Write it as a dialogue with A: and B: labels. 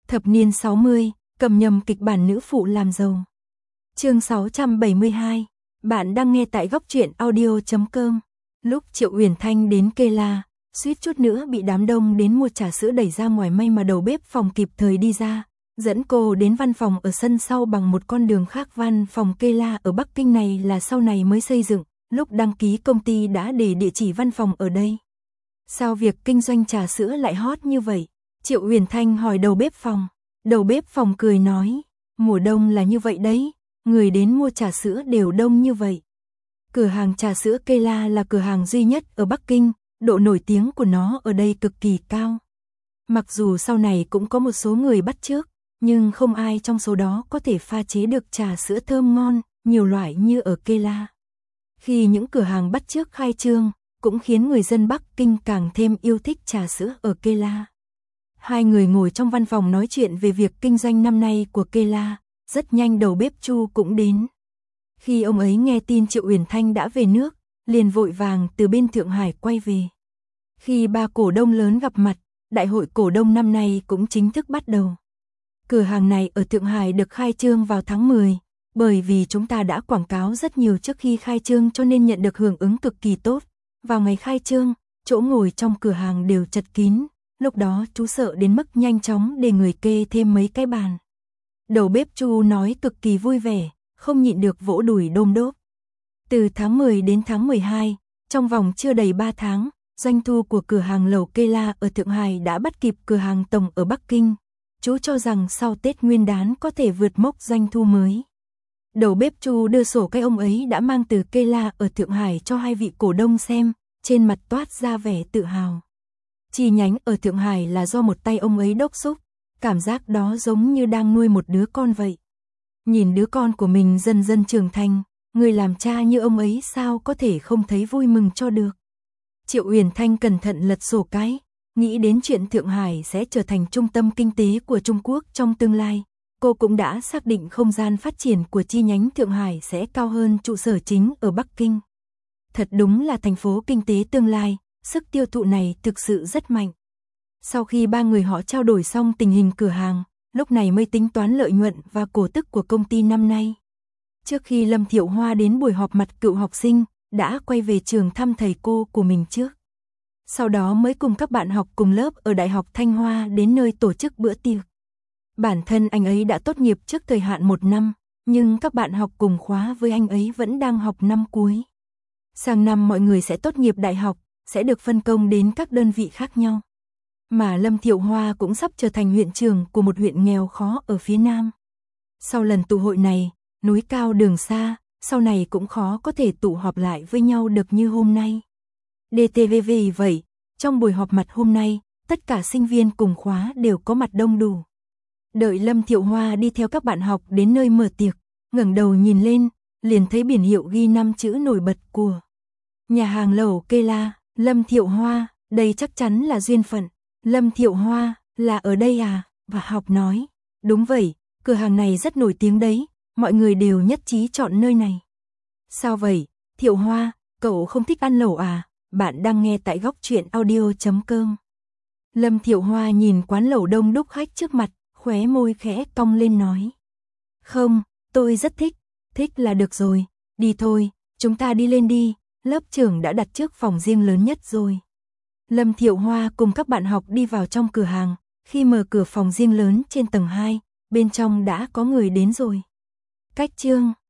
A: Thập niên 60, cầm nhầm kịch bản nữ phụ làm giàu. Chương 672, bạn đang nghe tại góc truyện audio.com. Lúc Triệu Uyển Thanh đến Kê La, suýt chút nữa bị đám đông đến mua trà sữa đẩy ra ngoài, may mà đầu bếp phòng kịp thời đi ra, dẫn cô đến văn phòng ở sân sau bằng một con đường khác. Văn phòng Kê La ở Bắc Kinh này là sau này mới xây dựng, lúc đăng ký công ty đã để địa chỉ văn phòng ở đây. Sao việc kinh doanh trà sữa lại hot như vậy? Triệu Uyển Thanh hỏi đầu bếp phòng. Đầu bếp phòng cười nói, mùa đông là như vậy đấy, người đến mua trà sữa đều đông như vậy. Cửa hàng trà sữa Kê La là cửa hàng duy nhất ở Bắc Kinh, độ nổi tiếng của nó ở đây cực kỳ cao. Mặc dù sau này cũng có một số người bắt chước, nhưng không ai trong số đó có thể pha chế được trà sữa thơm ngon, nhiều loại như ở Kê La. Khi những cửa hàng bắt chước khai trương, cũng khiến người dân Bắc Kinh càng thêm yêu thích trà sữa ở Kê La. Hai người ngồi trong văn phòng nói chuyện về việc kinh doanh năm nay của Kê La, rất nhanh đầu bếp Chu cũng đến. Khi ông ấy nghe tin Triệu Uyển Thanh đã về nước, liền vội vàng từ bên Thượng Hải quay về. Khi ba cổ đông lớn gặp mặt, đại hội cổ đông năm nay cũng chính thức bắt đầu. Cửa hàng này ở Thượng Hải được khai trương vào tháng 10, bởi vì chúng ta đã quảng cáo rất nhiều trước khi khai trương cho nên nhận được hưởng ứng cực kỳ tốt. Vào ngày khai trương, chỗ ngồi trong cửa hàng đều chật kín, lúc đó chú sợ đến mức nhanh chóng để người kê thêm mấy cái bàn. Đầu bếp Chu nói cực kỳ vui vẻ, không nhịn được vỗ đùi đôm đốp. Từ tháng 10 đến tháng 12, trong vòng chưa đầy 3 tháng, doanh thu của cửa hàng lẩu Kê La ở Thượng Hải đã bắt kịp cửa hàng tổng ở Bắc Kinh. Chú cho rằng sau Tết Nguyên đán có thể vượt mốc doanh thu mới. Đầu bếp Chu đưa sổ cái ông ấy đã mang từ Kê La ở Thượng Hải cho hai vị cổ đông xem, trên mặt toát ra vẻ tự hào. Chi nhánh ở Thượng Hải là do một tay ông ấy đốc thúc, cảm giác đó giống như đang nuôi một đứa con vậy. Nhìn đứa con của mình dần dần trưởng thành, người làm cha như ông ấy sao có thể không thấy vui mừng cho được. Triệu Uyển Thanh cẩn thận lật sổ cái, nghĩ đến chuyện Thượng Hải sẽ trở thành trung tâm kinh tế của Trung Quốc trong tương lai. Cô cũng đã xác định không gian phát triển của chi nhánh Thượng Hải sẽ cao hơn trụ sở chính ở Bắc Kinh. Thật đúng là thành phố kinh tế tương lai, sức tiêu thụ này thực sự rất mạnh. Sau khi ba người họ trao đổi xong tình hình cửa hàng, lúc này mới tính toán lợi nhuận và cổ tức của công ty năm nay. Trước khi Lâm Thiệu Hoa đến buổi họp mặt cựu học sinh, đã quay về trường thăm thầy cô của mình trước. Sau đó mới cùng các bạn học cùng lớp ở Đại học Thanh Hoa đến nơi tổ chức bữa tiệc. Bản thân anh ấy đã tốt nghiệp trước thời hạn 1 năm, nhưng các bạn học cùng khóa với anh ấy vẫn đang học năm cuối. Sang năm mọi người sẽ tốt nghiệp đại học, sẽ được phân công đến các đơn vị khác nhau. Mà Lâm Thiệu Hoa cũng sắp trở thành huyện trưởng của một huyện nghèo khó ở phía Nam. Sau lần tụ hội này, núi cao đường xa, sau này cũng khó có thể tụ họp lại với nhau được như hôm nay. DTV vậy, trong buổi họp mặt hôm nay, tất cả sinh viên cùng khóa đều có mặt đông đủ. Đợi Lâm Thiệu Hoa đi theo các bạn học đến nơi mở tiệc, ngẩng đầu nhìn lên, liền thấy biển hiệu ghi 5 chữ nổi bật của nhà hàng lẩu Kê La. Lâm Thiệu Hoa, đây chắc chắn là duyên phận. Lâm Thiệu Hoa, là ở đây à? Và học nói, đúng vậy, cửa hàng này rất nổi tiếng đấy, mọi người đều nhất trí chọn nơi này. Sao vậy, Thiệu Hoa, cậu không thích ăn lẩu à? Bạn đang nghe tại góc truyện audio.com. Lâm Thiệu Hoa nhìn quán lẩu đông đúc khách trước mặt, khóe môi khẽ cong lên nói. Không, tôi rất thích, thích là được rồi, đi thôi, chúng ta đi lên đi, lớp trưởng đã đặt trước phòng riêng lớn nhất rồi. Lâm Thiệu Hoa cùng các bạn học đi vào trong cửa hàng, khi mở cửa phòng riêng lớn trên tầng 2, bên trong đã có người đến rồi. Cách chương